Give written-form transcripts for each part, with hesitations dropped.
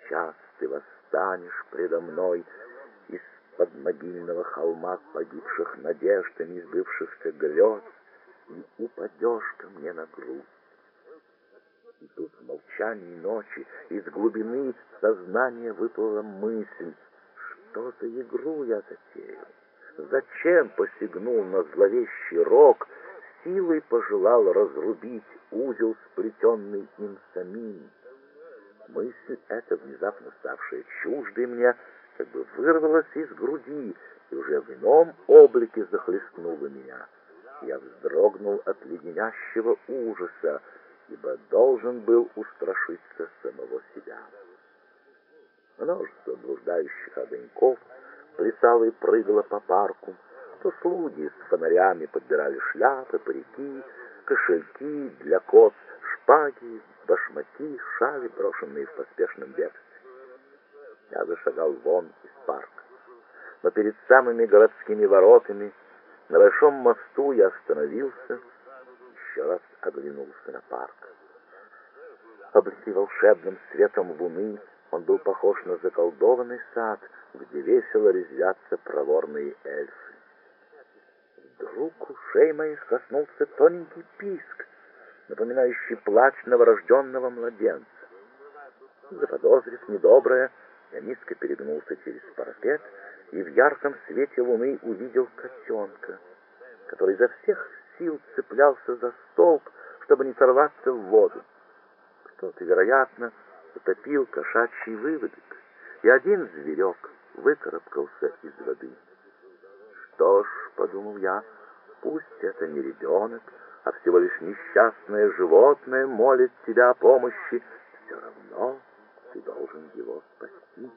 час ты восстанешь предо мной из-под могильного холма погибших надежд и несбывшихся грез и упадешь ко мне на грудь. И тут в молчании ночи из глубины сознания выплыла мысль, что за игру я затеял, зачем посягнул на зловещий рог, силой пожелал разрубить узел, сплетенный им самим. Мысль эта, внезапно ставшая чуждой мне, как бы вырвалась из груди и уже в ином облике захлестнула меня. Я вздрогнул от леденящего ужаса, ибо должен был устрашиться самого себя. Множество блуждающих огоньков плясало и прыгало по парку. То слуги с фонарями подбирали шляпы, парики, кошельки для коз, шпаги, башмаки, шали, брошенные в поспешном бегстве. Я зашагал вон из парка. Но перед самыми городскими воротами на большом мосту я остановился, еще раз оглянулся на парк. Облитый волшебным светом луны, он был похож на заколдованный сад, где весело резвятся проворные эльфы. Вдруг ушей моих коснулся тоненький писк, напоминающий плач новорожденного младенца. Заподозрив недоброе, я низко перегнулся через парапет и в ярком свете луны увидел котенка, который изо всех сил цеплялся за столб, чтобы не сорваться в воду. Кто-то, вероятно, утопил кошачий выводок, и один зверек выкарабкался из воды. «Что ж, — подумал я, — пусть это не ребенок, а всего лишь несчастное животное молит тебя о помощи, все равно ты должен его спасти».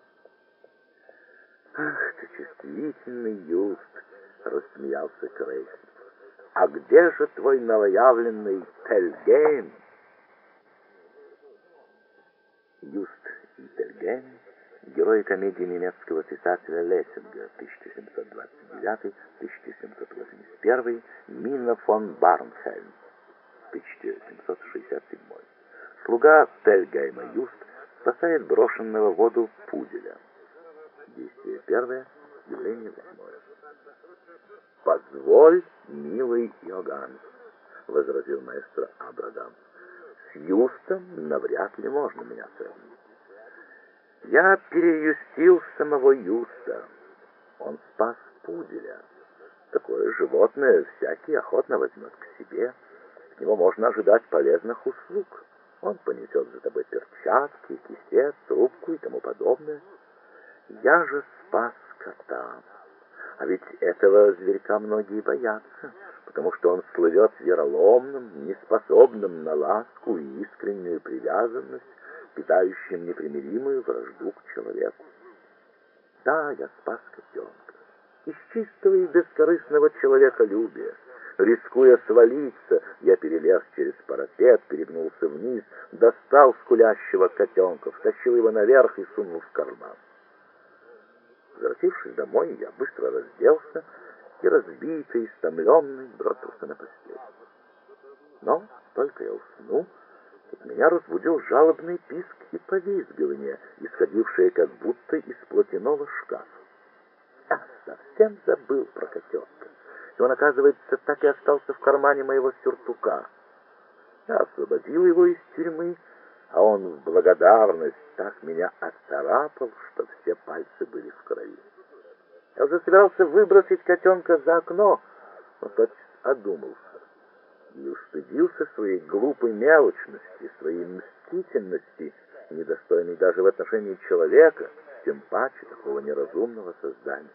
«Ах ты, чувствительный Юст!» — рассмеялся Крейс. «А где же твой новоявленный Тельгейм?» Юст и Тельгейм — герои комедии немецкого писателя Лессинга 1729-1781, Минна фон Барнхельм 1767. Слуга Тельгейма Юст спасает брошенного в воду пуделя. Действие первое, явление восьмое. «Позволь, милый Иоганн, — возразил маэстро Абрагам, — с Юстом навряд ли можно меня сравнить. Я переюстил самого Юста. Он спас пуделя. Такое животное всякий охотно возьмет к себе. От него можно ожидать полезных услуг. Он понесет за тобой перчатки, кисет, трубку и тому подобное. Я же спас кота. А ведь этого зверька многие боятся, потому что он слывет вероломным, неспособным на ласку и искреннюю привязанность, питающим непримиримую вражду к человеку. Да, я спас котенка. Из чистого и бескорыстного человеколюбия. Рискуя свалиться, я перелез через парапет, перегнулся вниз, достал скулящего котенка, втащил его наверх и сунул в карман. Возвратившись домой, я быстро разделся и, разбитый, истомленный, бросился на постель. Но только я уснул, как меня разбудил жалобный писк и повизгивание, исходившее как будто из платяного шкафа. Я совсем забыл про котенка, и он, оказывается, так и остался в кармане моего сюртука. Я освободил его из тюрьмы, а он в благодарность так меня отцарапал, что все пальцы были в крови. Я уже собирался выбросить котенка за окно, но тотчас одумался и устыдился своей глупой мелочности, своей мстительности, недостойной даже в отношении человека, тем паче такого неразумного создания.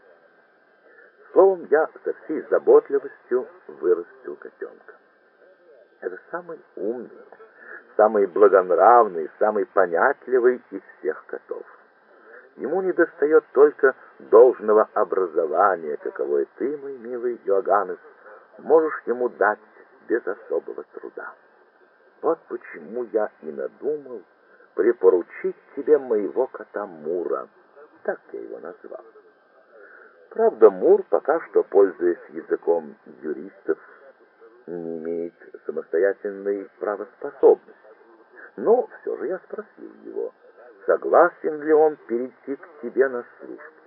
Словом, я со всей заботливостью вырастил котенка. Это самый умный, самый благонравный, самый понятливый из всех котов. Ему недостает только должного образования, каковое ты, мой милый Иоганнес, можешь ему дать без особого труда. Вот почему я и надумал припоручить тебе моего кота Мура. Так я его назвал. Правда, Мур, пока что, пользуясь языком юристов, не имеет самостоятельной правоспособности. Но все же я спросил его, согласен ли он перейти к тебе на службу.